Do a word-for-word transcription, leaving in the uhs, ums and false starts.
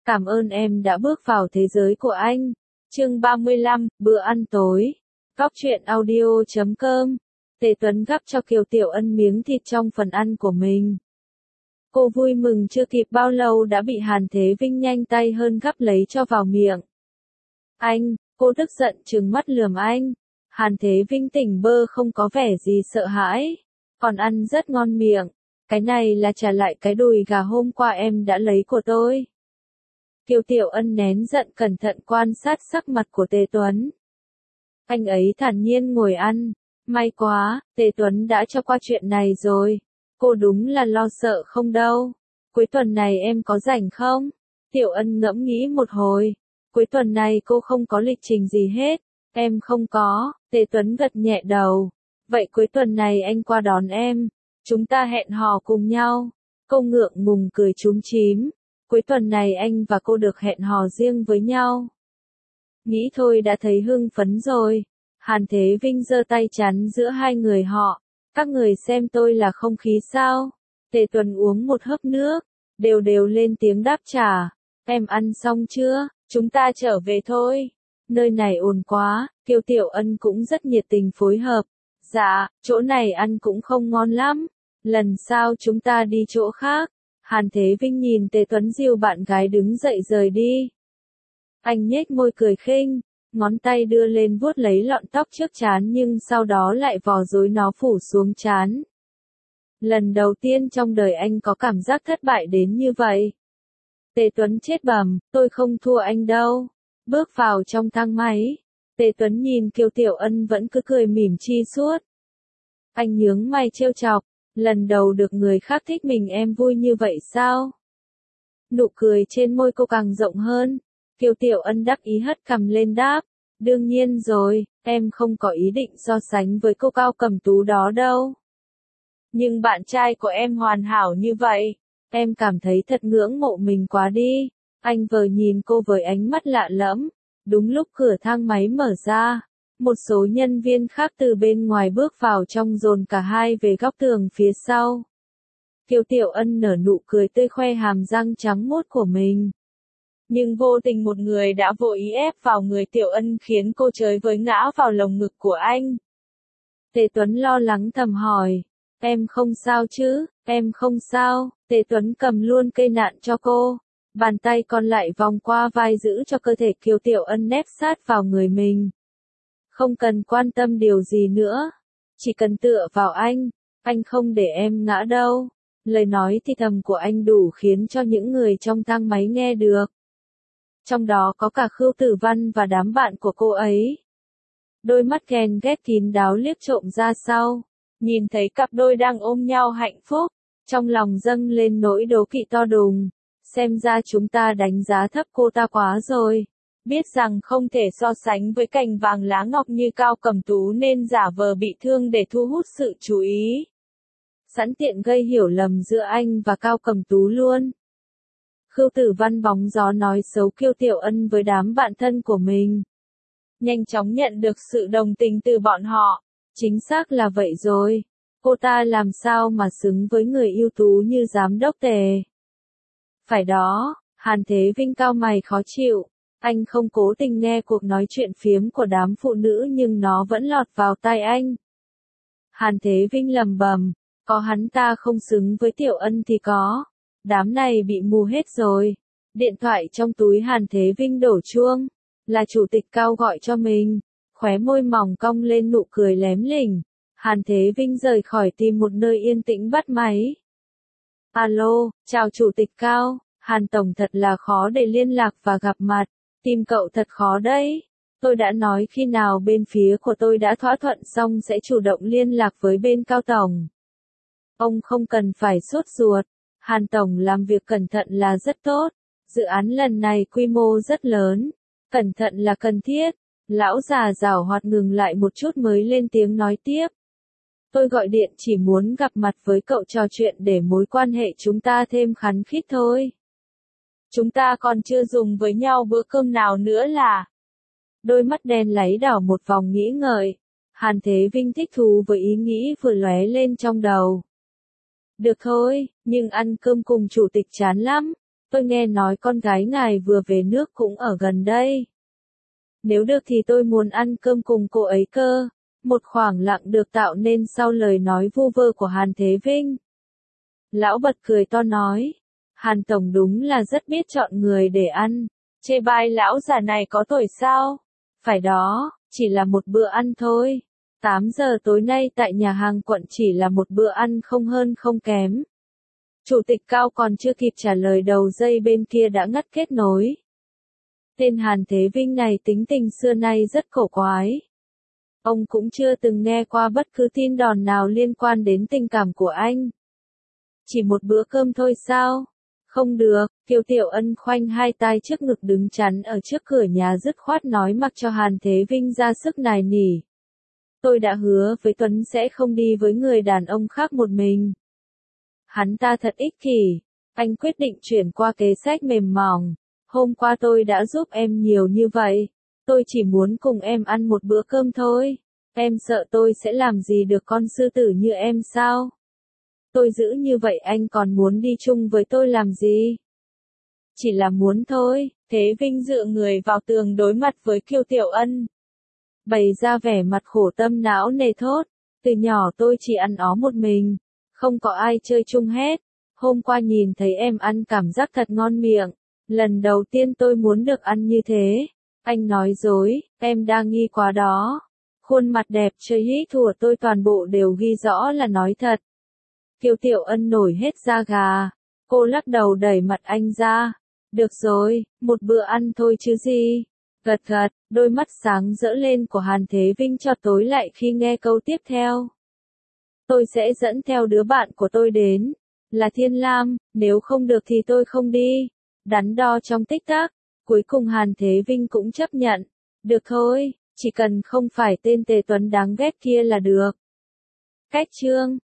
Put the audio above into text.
Cảm ơn em đã bước vào thế giới của anh. Chương ba mươi lăm, bữa ăn tối. Góc truyện audio chấm com. Tề Tuấn gắp cho Kiều Tiểu Ân miếng thịt trong phần ăn của mình. Cô vui mừng chưa kịp bao lâu đã bị Hàn Thế Vinh nhanh tay hơn gắp lấy cho vào miệng. Anh, cô tức giận trừng mắt lườm anh. Hàn Thế Vinh tỉnh bơ không có vẻ gì sợ hãi, còn ăn rất ngon miệng. Cái này là trả lại cái đùi gà hôm qua em đã lấy của tôi. Kiều Tiểu Ân nén giận cẩn thận quan sát sắc mặt của Tề Tuấn. Anh ấy thản nhiên ngồi ăn. May quá, Tề Tuấn đã cho qua chuyện này rồi. Cô đúng là lo sợ không đâu. Cuối tuần này em có rảnh không? Tiểu Ân ngẫm nghĩ một hồi. Cuối tuần này cô không có lịch trình gì hết. Em không có. Tề Tuấn gật nhẹ đầu. Vậy cuối tuần này anh qua đón em. Chúng ta hẹn hò cùng nhau. Cô ngượng ngùng cười chúm chím. Cuối tuần này anh và cô được hẹn hò riêng với nhau. Nghĩ thôi đã thấy hưng phấn rồi. Hàn Thế Vinh giơ tay chắn giữa hai người họ. Các người xem tôi là không khí sao? Tề Tuấn uống một hớp nước, đều đều lên tiếng đáp trả. Em ăn xong chưa? Chúng ta trở về thôi. Nơi này ồn quá. Kiều Tiểu Ân cũng rất nhiệt tình phối hợp. Dạ, chỗ này ăn cũng không ngon lắm. Lần sau chúng ta đi chỗ khác. Hàn Thế Vinh nhìn Tề Tuấn dìu bạn gái đứng dậy rời đi. Anh nhếch môi cười khinh, ngón tay đưa lên vuốt lấy lọn tóc trước trán nhưng sau đó lại vò rối nó phủ xuống trán. Lần đầu tiên trong đời anh có cảm giác thất bại đến như vậy. Tề Tuấn chết bầm, tôi không thua anh đâu. Bước vào trong thang máy. Tề Tuấn nhìn Kiều Tiểu Ân vẫn cứ cười mỉm chi suốt. Anh nhướng mày trêu chọc. Lần đầu được người khác thích mình em vui như vậy sao? Nụ cười trên môi cô càng rộng hơn. Kiều Tiểu Ân đắc ý hất cằm lên đáp. Đương nhiên rồi, em không có ý định so sánh với cô Cao Cẩm Tú đó đâu. Nhưng bạn trai của em hoàn hảo như vậy. Em cảm thấy thật ngưỡng mộ mình quá đi. Anh vờ nhìn cô với ánh mắt lạ lẫm. Đúng lúc cửa thang máy mở ra. Một số nhân viên khác từ bên ngoài bước vào trong dồn cả hai về góc tường phía sau. Kiều Tiểu Ân nở nụ cười tươi khoe hàm răng trắng muốt của mình. Nhưng vô tình một người đã vô ý ép vào người Tiểu Ân khiến cô chới với ngã vào lồng ngực của anh. Tề Tuấn lo lắng thầm hỏi. Em không sao chứ, em không sao. Tề Tuấn cầm luôn cây nạn cho cô. Bàn tay còn lại vòng qua vai giữ cho cơ thể Kiều Tiểu Ân nép sát vào người mình. Không cần quan tâm điều gì nữa. Chỉ cần tựa vào anh. Anh không để em ngã đâu. Lời nói thì thầm của anh đủ khiến cho những người trong thang máy nghe được. Trong đó có cả Khưu Tử Văn và đám bạn của cô ấy. Đôi mắt ghen ghét kín đáo liếc trộm ra sau. Nhìn thấy cặp đôi đang ôm nhau hạnh phúc. Trong lòng dâng lên nỗi đố kỵ to đùng. Xem ra chúng ta đánh giá thấp cô ta quá rồi. Biết rằng không thể so sánh với cành vàng lá ngọc như Cao Cẩm Tú nên giả vờ bị thương để thu hút sự chú ý. Sẵn tiện gây hiểu lầm giữa anh và Cao Cẩm Tú luôn. Khưu Tử Văn bóng gió nói xấu Kiều Tiểu Ân với đám bạn thân của mình. Nhanh chóng nhận được sự đồng tình từ bọn họ. Chính xác là vậy rồi. Cô ta làm sao mà xứng với người ưu tú như giám đốc Tề. Phải đó, Hàn Thế Vinh cau mày khó chịu. Anh không cố tình nghe cuộc nói chuyện phiếm của đám phụ nữ nhưng nó vẫn lọt vào tai anh. Hàn Thế Vinh lầm bầm, có hắn ta không xứng với Tiểu Ân thì có. Đám này bị mù hết rồi. Điện thoại trong túi Hàn Thế Vinh đổ chuông. Là chủ tịch Cao gọi cho mình. Khóe môi mỏng cong lên nụ cười lém lỉnh. Hàn Thế Vinh rời khỏi tìm một nơi yên tĩnh bắt máy. Alo, chào chủ tịch Cao. Hàn Tổng thật là khó để liên lạc và gặp mặt. Tìm cậu thật khó đấy. Tôi đã nói khi nào bên phía của tôi đã thỏa thuận xong sẽ chủ động liên lạc với bên Cao Tổng. Ông không cần phải sốt ruột. Hàn Tổng làm việc cẩn thận là rất tốt. Dự án lần này quy mô rất lớn. Cẩn thận là cần thiết. Lão già giảo hoạt ngừng lại một chút mới lên tiếng nói tiếp. Tôi gọi điện chỉ muốn gặp mặt với cậu trò chuyện để mối quan hệ chúng ta thêm khăng khít thôi. Chúng ta còn chưa dùng với nhau bữa cơm nào nữa là. Đôi mắt đen láy đảo một vòng nghĩ ngợi. Hàn Thế Vinh thích thú với ý nghĩ vừa lóe lên trong đầu. Được thôi, nhưng ăn cơm cùng chủ tịch chán lắm. tôi nghe nói con gái ngài vừa về nước cũng ở gần đây. Nếu được thì tôi muốn ăn cơm cùng cô ấy cơ. Một khoảng lặng được tạo nên sau lời nói vu vơ của Hàn Thế Vinh. Lão bật cười to nói, Hàn Tổng đúng là rất biết chọn người để ăn. Chê bai lão già này có tuổi sao? Phải đó, chỉ là một bữa ăn thôi. tám giờ tối nay tại nhà hàng quận chỉ là một bữa ăn không hơn không kém. Chủ tịch Cao còn chưa kịp trả lời đầu dây bên kia đã ngắt kết nối. Tên Hàn Thế Vinh này tính tình xưa nay rất cổ quái. Ông cũng chưa từng nghe qua bất cứ tin đồn nào liên quan đến tình cảm của anh. Chỉ một bữa cơm thôi sao? Không được, Kiều Tiểu Ân khoanh hai tay trước ngực đứng chắn ở trước cửa nhà dứt khoát nói mặc cho Hàn Thế Vinh ra sức nài nỉ. Tôi đã hứa với Tuấn sẽ không đi với người đàn ông khác một mình. Hắn ta thật ích kỷ, anh quyết định chuyển qua kế sách mềm mỏng. Hôm qua tôi đã giúp em nhiều như vậy, tôi chỉ muốn cùng em ăn một bữa cơm thôi. Em sợ tôi sẽ làm gì được con sư tử như em sao? Tôi giữ như vậy anh còn muốn đi chung với tôi làm gì? Chỉ là muốn thôi. Thế Vinh dựa người vào tường đối mặt với Kiều Tiểu Ân. Bày ra vẻ mặt khổ tâm não nề thốt. Từ nhỏ tôi chỉ ăn ó một mình, không có ai chơi chung hết. Hôm qua nhìn thấy em ăn cảm giác thật ngon miệng. Lần đầu tiên tôi muốn được ăn như thế. Anh nói dối, em đang nghi quá đó. Khuôn mặt đẹp chơi hí thủa tôi toàn bộ đều ghi rõ là nói thật. Kiều Tiểu Ân nổi hết da gà. Cô lắc đầu đẩy mặt anh ra. Được rồi, một bữa ăn thôi chứ gì. Gật gật, đôi mắt sáng rỡ lên của Hàn Thế Vinh cho tối lại khi nghe câu tiếp theo. Tôi sẽ dẫn theo đứa bạn của tôi đến. Là Thiên Lam, nếu không được thì tôi không đi. Đắn đo trong tích tắc, cuối cùng Hàn Thế Vinh cũng chấp nhận. Được thôi, chỉ cần không phải tên Tề Tuấn đáng ghét kia là được. Cách chương